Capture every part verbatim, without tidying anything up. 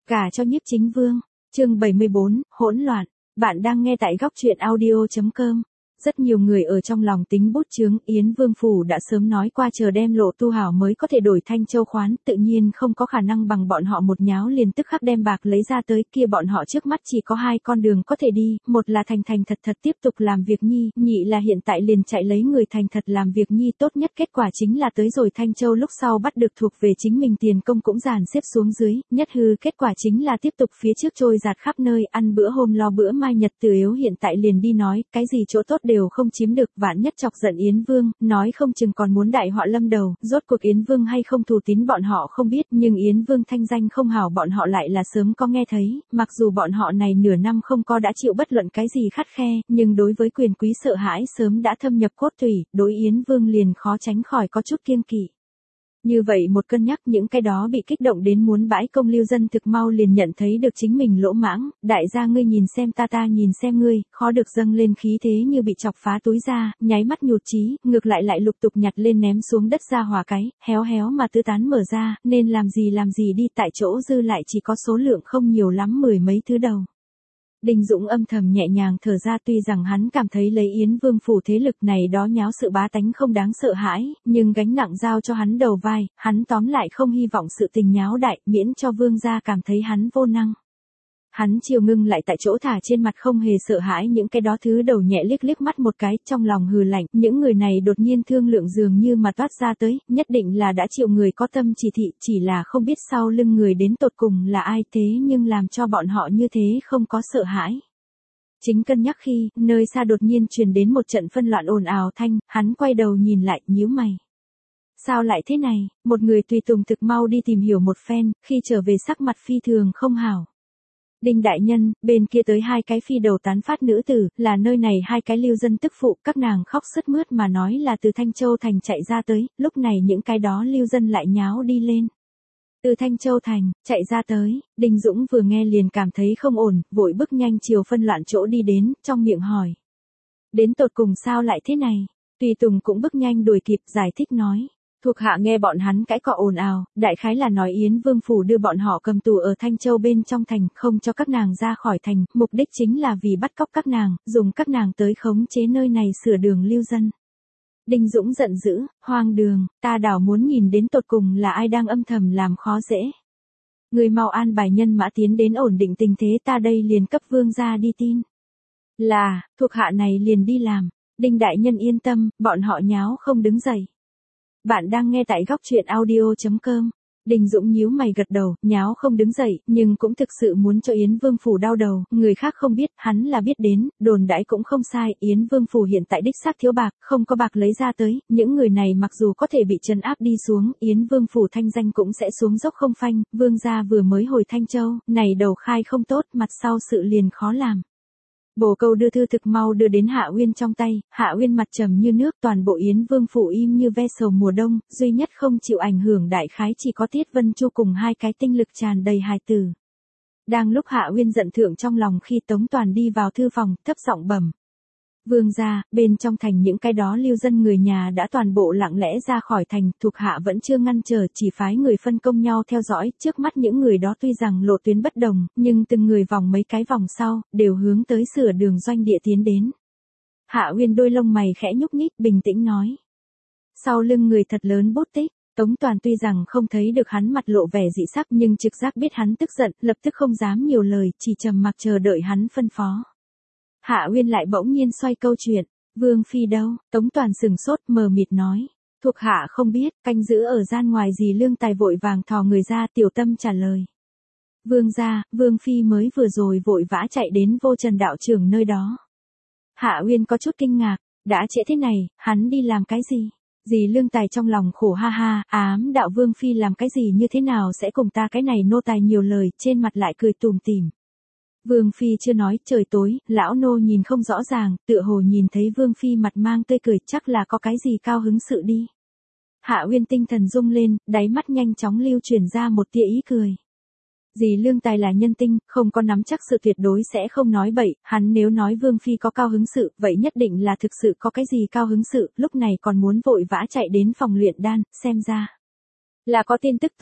Gả cho Nhiếp Chính Vương, chương bảy mươi bốn, hỗn loạn. Bạn đang nghe tại góc truyện audio chấm com. Rất nhiều người ở trong lòng tính bút chướng, Yến Vương Phủ đã sớm nói qua chờ đem lộ tu hảo mới có thể đổi Thanh Châu khoán, tự nhiên không có khả năng bằng bọn họ một nháo liền tức khắc đem bạc lấy ra tới, kia bọn họ trước mắt chỉ có hai con đường có thể đi, một là thành thành thật thật tiếp tục làm việc nhi, nhị là hiện tại liền chạy lấy người thành thật làm việc nhi, tốt nhất kết quả chính là tới rồi Thanh Châu lúc sau bắt được thuộc về chính mình tiền công cũng dàn xếp xuống dưới, nhất hư kết quả chính là tiếp tục phía trước trôi giạt khắp nơi, ăn bữa hôm lo bữa mai, nhật từ yếu hiện tại liền đi nói, cái gì chỗ tốt đều không chiếm được, vạn nhất chọc giận Yến Vương, nói không chừng còn muốn đại họa lâm đầu, rốt cuộc Yến Vương hay không thù tín bọn họ không biết, nhưng Yến Vương thanh danh không hảo bọn họ lại là sớm có nghe thấy, mặc dù bọn họ này nửa năm không có đã chịu bất luận cái gì khắt khe, nhưng đối với quyền quý sợ hãi sớm đã thâm nhập cốt tủy, đối Yến Vương liền khó tránh khỏi có chút kiêng kỵ. Như vậy một cân nhắc, những cái đó bị kích động đến muốn bãi công lưu dân thực mau liền nhận thấy được chính mình lỗ mãng, đại gia ngươi nhìn xem ta ta nhìn xem ngươi, khó được dâng lên khí thế như bị chọc phá túi ra, nháy mắt nhụt chí, ngược lại lại lục tục nhặt lên ném xuống đất ra hòa cái, héo héo mà tứ tán mở ra, nên làm gì làm gì đi, tại chỗ dư lại chỉ có số lượng không nhiều lắm mười mấy thứ đầu. Đinh Dũng âm thầm nhẹ nhàng thở ra, tuy rằng hắn cảm thấy lấy Yến Vương Phủ thế lực này đó nháo sự bá tánh không đáng sợ hãi, nhưng gánh nặng giao cho hắn đầu vai, hắn tóm lại không hy vọng sự tình nháo đại, miễn cho vương gia cảm thấy hắn vô năng. Hắn chiều ngưng lại tại chỗ, thả trên mặt không hề sợ hãi những cái đó thứ đầu, nhẹ liếc liếc mắt một cái, trong lòng hừ lạnh, những người này đột nhiên thương lượng dường như mà toát ra tới, nhất định là đã chịu người có tâm chỉ thị, chỉ là không biết sau lưng người đến tột cùng là ai, thế nhưng làm cho bọn họ như thế không có sợ hãi. Chính cân nhắc khi, nơi xa đột nhiên truyền đến một trận phân loạn ồn ào thanh, hắn quay đầu nhìn lại, nhíu mày. Sao lại thế này, một người tùy tùng thực mau đi tìm hiểu một phen, khi trở về sắc mặt phi thường không hảo. Đinh đại nhân, bên kia tới hai cái phi đầu tán phát nữ tử, là nơi này hai cái lưu dân tức phụ, các nàng khóc sướt mướt mà nói là từ Thanh Châu Thành chạy ra tới, lúc này những cái đó lưu dân lại nháo đi lên. Từ Thanh Châu Thành, chạy ra tới, Đinh Dũng vừa nghe liền cảm thấy không ổn, vội bước nhanh chiều phân loạn chỗ đi đến, trong miệng hỏi. Đến tột cùng sao lại thế này? Tùy tùng cũng bước nhanh đuổi kịp, giải thích nói. Thuộc hạ nghe bọn hắn cãi cọ ồn ào, đại khái là nói Yến Vương Phủ đưa bọn họ cầm tù ở Thanh Châu bên trong thành, không cho các nàng ra khỏi thành, mục đích chính là vì bắt cóc các nàng, dùng các nàng tới khống chế nơi này sửa đường lưu dân. Đinh Dũng giận dữ, hoang đường, ta đảo muốn nhìn đến tột cùng là ai đang âm thầm làm khó dễ. Người mau an bài nhân mã tiến đến ổn định tình thế, ta đây liền cấp vương gia đi tin. Là, thuộc hạ này liền đi làm, Đinh đại nhân yên tâm, bọn họ nháo không đứng dậy. Bạn đang nghe tại góc truyện audio chấm com. Đinh Dũng nhíu mày gật đầu, nháo không đứng dậy, nhưng cũng thực sự muốn cho Yến Vương Phủ đau đầu, người khác không biết, hắn là biết đến, đồn đãi cũng không sai, Yến Vương Phủ hiện tại đích xác thiếu bạc, không có bạc lấy ra tới, những người này mặc dù có thể bị trấn áp đi xuống, Yến Vương Phủ thanh danh cũng sẽ xuống dốc không phanh, vương gia vừa mới hồi Thanh Châu, này đầu khai không tốt, mặt sau sự liền khó làm. Bồ câu đưa thư thực mau đưa đến Hạ Uyên trong tay, Hạ Uyên mặt trầm như nước, toàn bộ Yến Vương Phủ im như ve sầu mùa đông, duy nhất không chịu ảnh hưởng đại khái chỉ có Tiết Vân Chu cùng hai cái tinh lực tràn đầy hài tử. Đang lúc Hạ Uyên giận thượng trong lòng khi Tống Toàn đi vào thư phòng, thấp giọng bẩm. Vương gia, bên trong thành những cái đó lưu dân người nhà đã toàn bộ lặng lẽ ra khỏi thành, thuộc hạ vẫn chưa ngăn trở, chỉ phái người phân công nhau theo dõi, trước mắt những người đó tuy rằng lộ tuyến bất đồng, nhưng từng người vòng mấy cái vòng sau, đều hướng tới sửa đường doanh địa tiến đến. Hạ Uyên đôi lông mày khẽ nhúc nhích, bình tĩnh nói. Sau lưng người thật lớn bút tích. Tống Toàn tuy rằng không thấy được hắn mặt lộ vẻ dị sắc nhưng trực giác biết hắn tức giận, lập tức không dám nhiều lời, chỉ trầm mặc chờ đợi hắn phân phó. Hạ Uyên lại bỗng nhiên xoay câu chuyện, Vương Phi đâu? Tống Toàn sừng sốt mờ mịt nói, thuộc hạ không biết, canh giữ ở gian ngoài gì lương tài vội vàng thò người ra, Tiểu Tâm trả lời. Vương gia, Vương Phi mới vừa rồi vội vã chạy đến Vô Trần đạo trưởng nơi đó. Hạ Uyên có chút kinh ngạc, đã trễ thế này, hắn đi làm cái gì? Dì lương tài trong lòng khổ ha ha, ám đạo Vương Phi làm cái gì như thế nào sẽ cùng ta cái này nô tài nhiều lời, trên mặt lại cười tùm tìm. Vương Phi chưa nói, trời tối, lão nô nhìn không rõ ràng, tựa hồ nhìn thấy Vương Phi mặt mang tươi cười, chắc là có cái gì cao hứng sự đi. Hạ Uyên tinh thần rung lên, đáy mắt nhanh chóng lưu truyền ra một tia ý cười. Dì lương tài là nhân tinh, không có nắm chắc sự tuyệt đối sẽ không nói bậy, hắn nếu nói Vương Phi có cao hứng sự, vậy nhất định là thực sự có cái gì cao hứng sự, lúc này còn muốn vội vã chạy đến phòng luyện đan, xem ra là có tin tức tốt.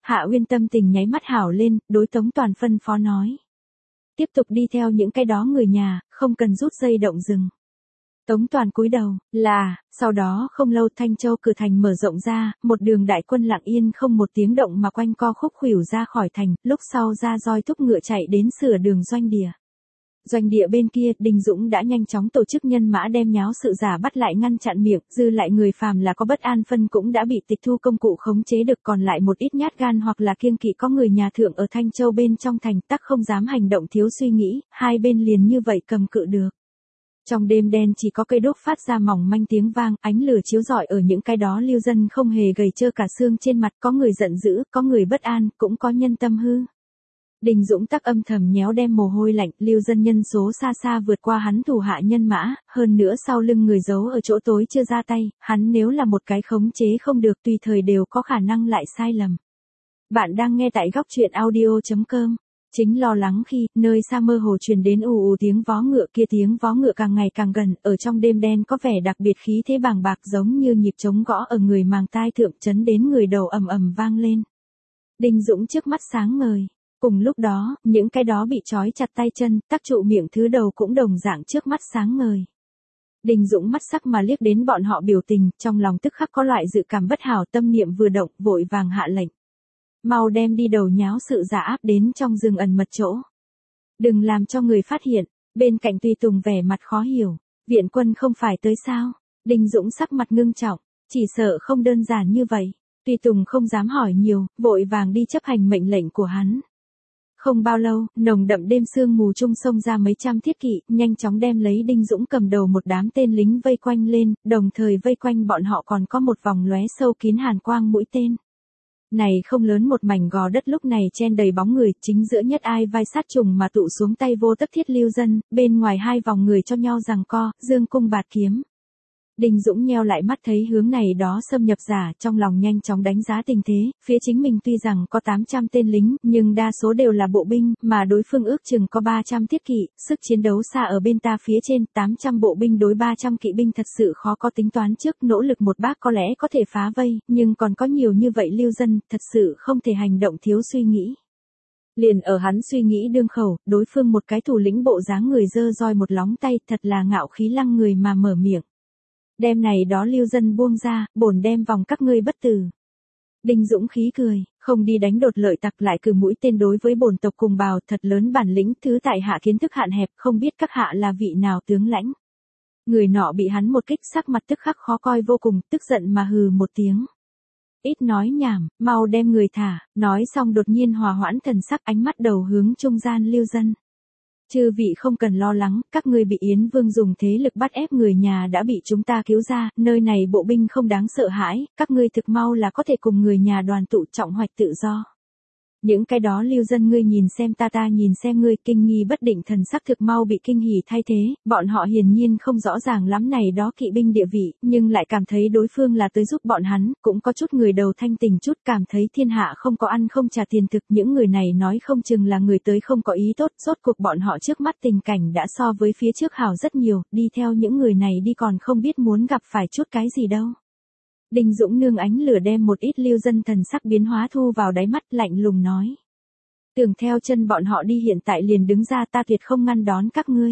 Hạ Uyên tâm tình nháy mắt hảo lên, đối Tống Toàn phân phó nói. Tiếp tục đi theo những cái đó người nhà, không cần rút dây động rừng. Tống Toàn cúi đầu, là, sau đó không lâu Thanh Châu cửa thành mở rộng ra, một đường đại quân lặng yên không một tiếng động mà quanh co khúc khuỷu ra khỏi thành, lúc sau ra roi thúc ngựa chạy đến sửa đường doanh địa. Doanh địa bên kia, Đinh Dũng đã nhanh chóng tổ chức nhân mã đem nháo sự giả bắt lại ngăn chặn miệng, dư lại người phàm là có bất an phân cũng đã bị tịch thu công cụ khống chế được, còn lại một ít nhát gan hoặc là kiêng kỵ có người nhà thượng ở Thanh Châu bên trong thành tắc không dám hành động thiếu suy nghĩ, hai bên liền như vậy cầm cự được. Trong đêm đen chỉ có cây đuốc phát ra mỏng manh tiếng vang, ánh lửa chiếu rọi ở những cái đó lưu dân không hề gầy trơ cả xương trên mặt, có người giận dữ, có người bất an, cũng có nhân tâm hư. Đinh Dũng tắc âm thầm nhéo đem mồ hôi lạnh, lưu dân nhân số xa xa vượt qua hắn thủ hạ nhân mã, hơn nữa sau lưng người giấu ở chỗ tối chưa ra tay, hắn nếu là một cái khống chế không được tùy thời đều có khả năng lại sai lầm. Bạn đang nghe tại góc truyện audio chấm com. Chính lo lắng khi, nơi xa mơ hồ truyền đến ù ù tiếng vó ngựa, kia tiếng vó ngựa càng ngày càng gần, ở trong đêm đen có vẻ đặc biệt khí thế bàng bạc giống như nhịp trống gõ ở người màng tai thượng, chấn đến người đầu ầm ầm vang lên. Đinh Dũng trước mắt sáng ngời. Cùng lúc đó, những cái đó bị trói chặt tay chân, tắc trụ miệng thứ đầu cũng đồng dạng trước mắt sáng ngời. Đinh Dũng mắt sắc mà liếc đến bọn họ biểu tình, trong lòng tức khắc có loại dự cảm bất hảo, tâm niệm vừa động, vội vàng hạ lệnh. Mau đem đi đầu nháo sự giả áp đến trong rừng ẩn mật chỗ. Đừng làm cho người phát hiện, bên cạnh Tùy Tùng vẻ mặt khó hiểu, viện quân không phải tới sao? Đinh Dũng sắc mặt ngưng trọng, chỉ sợ không đơn giản như vậy. Tùy Tùng không dám hỏi nhiều, vội vàng đi chấp hành mệnh lệnh của hắn. Không bao lâu, nồng đậm đêm sương mù trung xông ra mấy trăm thiết kỵ, nhanh chóng đem lấy Đinh Dũng cầm đầu một đám tên lính vây quanh lên, đồng thời vây quanh bọn họ còn có một vòng lóe sâu kín hàn quang mũi tên. Này không lớn một mảnh gò đất lúc này chen đầy bóng người, chính giữa nhất ai vai sát trùng mà tụ xuống tay vô tất thiết lưu dân, bên ngoài hai vòng người cho nhau giằng co, dương cung bạt kiếm. Đinh Dũng nheo lại mắt thấy hướng này đó xâm nhập giả, trong lòng nhanh chóng đánh giá tình thế, phía chính mình tuy rằng có tám trăm tên lính, nhưng đa số đều là bộ binh, mà đối phương ước chừng có ba trăm thiết kỵ, sức chiến đấu xa ở bên ta phía trên, tám trăm bộ binh đối ba trăm kỵ binh thật sự khó có tính toán trước, nỗ lực một bác có lẽ có thể phá vây, nhưng còn có nhiều như vậy lưu dân, thật sự không thể hành động thiếu suy nghĩ. Liền ở hắn suy nghĩ đương khẩu, đối phương một cái thủ lĩnh bộ dáng người dơ roi một lóng tay, thật là ngạo khí lăng người mà mở miệng. Đem này đó lưu dân buông ra, bổn đem vòng các ngươi bất tử. Đinh Dũng khí cười, không đi đánh đột lợi tặc lại cử mũi tên đối với bổn tộc cùng bào, thật lớn bản lĩnh, thứ tại hạ kiến thức hạn hẹp, không biết các hạ là vị nào tướng lãnh. Người nọ bị hắn một kích sắc mặt tức khắc khó coi vô cùng, tức giận mà hừ một tiếng. Ít nói nhảm, mau đem người thả, nói xong đột nhiên hòa hoãn thần sắc, ánh mắt đầu hướng trung gian lưu dân. Chư vị không cần lo lắng, các ngươi bị Yến Vương dùng thế lực bắt ép người nhà đã bị chúng ta cứu ra, nơi này bộ binh không đáng sợ hãi, các ngươi thực mau là có thể cùng người nhà đoàn tụ trọng hoạch tự do. Những cái đó lưu dân ngươi nhìn xem ta ta nhìn xem ngươi, kinh nghi bất định thần sắc thực mau bị kinh hỉ thay thế, bọn họ hiển nhiên không rõ ràng lắm này đó kỵ binh địa vị, nhưng lại cảm thấy đối phương là tới giúp bọn hắn, cũng có chút người đầu thanh tình chút cảm thấy thiên hạ không có ăn không trả tiền thực, những người này nói không chừng là người tới không có ý tốt, rốt cuộc bọn họ trước mắt tình cảnh đã so với phía trước hảo rất nhiều, đi theo những người này đi còn không biết muốn gặp phải chút cái gì đâu. Đinh Dũng nương ánh lửa đem một ít lưu dân thần sắc biến hóa thu vào đáy mắt, lạnh lùng nói. Tưởng theo chân bọn họ đi hiện tại liền đứng ra, ta tuyệt không ngăn đón các ngươi.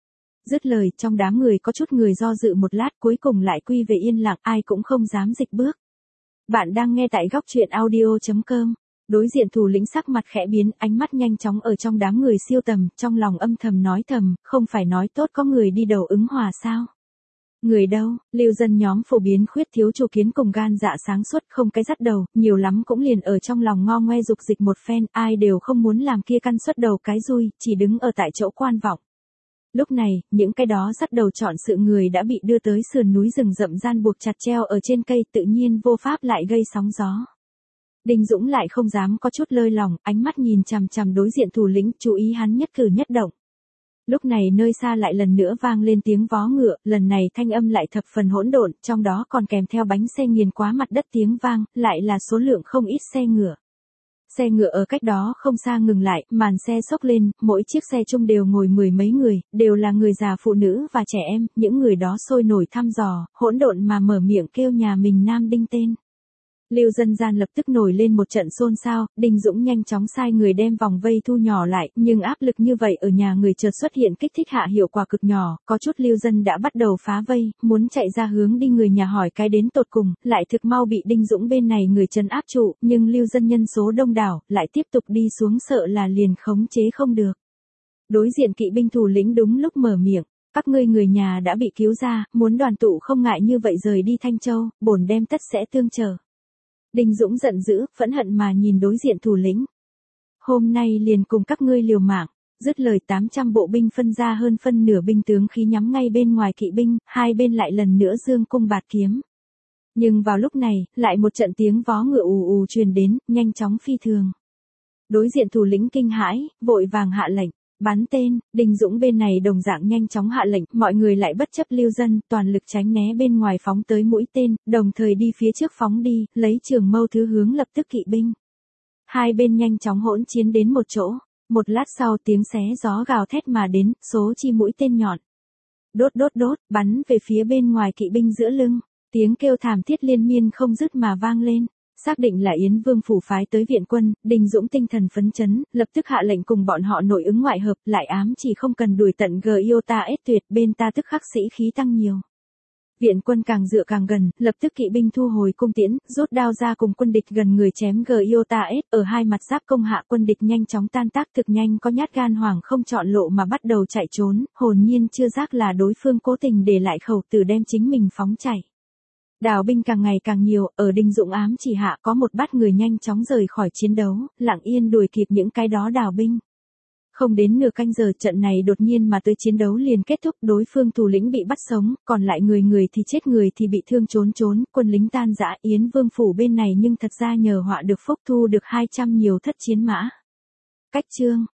Dứt lời, trong đám người có chút người do dự một lát, cuối cùng lại quy về yên lặng, ai cũng không dám dịch bước. Bạn đang nghe tại góc truyện audio chấm com. Đối diện thủ lĩnh sắc mặt khẽ biến, ánh mắt nhanh chóng ở trong đám người siêu tầm, trong lòng âm thầm nói thầm, không phải nói tốt có người đi đầu ứng hòa sao? Người đâu, lưu dân nhóm phổ biến khuyết thiếu chủ kiến cùng gan dạ sáng suốt, không cái dắt đầu, nhiều lắm cũng liền ở trong lòng ngo ngoe dục dịch một phen, ai đều không muốn làm kia căn xuất đầu cái rui, chỉ đứng ở tại chỗ quan vọng. Lúc này, những cái đó dắt đầu chọn sự người đã bị đưa tới sườn núi rừng rậm gian buộc chặt treo ở trên cây, tự nhiên vô pháp lại gây sóng gió. Đinh Dũng lại không dám có chút lơi lòng, ánh mắt nhìn chằm chằm đối diện thủ lĩnh, chú ý hắn nhất cử nhất động. Lúc này nơi xa lại lần nữa vang lên tiếng vó ngựa, lần này thanh âm lại thập phần hỗn độn, trong đó còn kèm theo bánh xe nghiền quá mặt đất tiếng vang, lại là số lượng không ít xe ngựa. Xe ngựa ở cách đó không xa ngừng lại, màn xe xốc lên, mỗi chiếc xe chung đều ngồi mười mấy người, đều là người già phụ nữ và trẻ em, những người đó sôi nổi thăm dò, hỗn độn mà mở miệng kêu nhà mình Nam Đinh tên. Lưu dân gian lập tức nổi lên một trận xôn xao, Đinh Dũng nhanh chóng sai người đem vòng vây thu nhỏ lại, nhưng áp lực như vậy ở nhà người chợt xuất hiện kích thích hạ hiệu quả cực nhỏ, có chút lưu dân đã bắt đầu phá vây, muốn chạy ra hướng đi người nhà hỏi cái đến tột cùng, lại thực mau bị Đinh Dũng bên này người trấn áp trụ, nhưng lưu dân nhân số đông đảo, lại tiếp tục đi xuống sợ là liền khống chế không được. Đối diện kỵ binh thủ lĩnh đúng lúc mở miệng. Các ngươi người nhà đã bị cứu ra, muốn đoàn tụ không ngại như vậy rời đi Thanh Châu, bổn đem tất sẽ tương chờ. Đinh Dũng giận dữ, phẫn hận mà nhìn đối diện thủ lĩnh. Hôm nay liền cùng các ngươi liều mạng, dứt lời tám trăm bộ binh phân ra hơn phân nửa binh tướng khí nhắm ngay bên ngoài kỵ binh, hai bên lại lần nữa dương cung bạt kiếm. Nhưng vào lúc này, lại một trận tiếng vó ngựa ù ù truyền đến, nhanh chóng phi thường. Đối diện thủ lĩnh kinh hãi, vội vàng hạ lệnh. Bắn tên, Đinh Dũng bên này đồng dạng nhanh chóng hạ lệnh, mọi người lại bất chấp lưu dân, toàn lực tránh né bên ngoài phóng tới mũi tên, đồng thời đi phía trước phóng đi, lấy trường mâu thứ hướng lập tức kỵ binh. Hai bên nhanh chóng hỗn chiến đến một chỗ, một lát sau tiếng xé gió gào thét mà đến, số chi mũi tên nhọn. Đốt đốt đốt, bắn về phía bên ngoài kỵ binh giữa lưng, tiếng kêu thảm thiết liên miên không dứt mà vang lên. Xác định là Yến Vương phủ phái tới viện quân, Đinh Dũng tinh thần phấn chấn, lập tức hạ lệnh cùng bọn họ nội ứng ngoại hợp, lại ám chỉ không cần đuổi tận Giota ết tuyệt, bên ta tức khắc sĩ khí tăng nhiều. Viện quân càng dựa càng gần, lập tức kỵ binh thu hồi cung tiễn, rút đao ra cùng quân địch gần người chém Giota ết, ở hai mặt giáp công hạ quân địch nhanh chóng tan tác thực nhanh có nhát gan hoàng không chọn lộ mà bắt đầu chạy trốn, hồn nhiên chưa giác là đối phương cố tình để lại khẩu tử đem chính mình phóng chạy. Đào binh càng ngày càng nhiều, ở Đinh Dũng ám chỉ hạ có một bát người nhanh chóng rời khỏi chiến đấu, lặng yên đuổi kịp những cái đó đào binh. Không đến nửa canh giờ trận này đột nhiên mà tới chiến đấu liền kết thúc, đối phương thủ lĩnh bị bắt sống, còn lại người người thì chết người thì bị thương trốn trốn, quân lính tan rã. Yến Vương phủ bên này nhưng thật ra nhờ họa được phúc thu được hai trăm nhiều thất chiến mã. Cách chương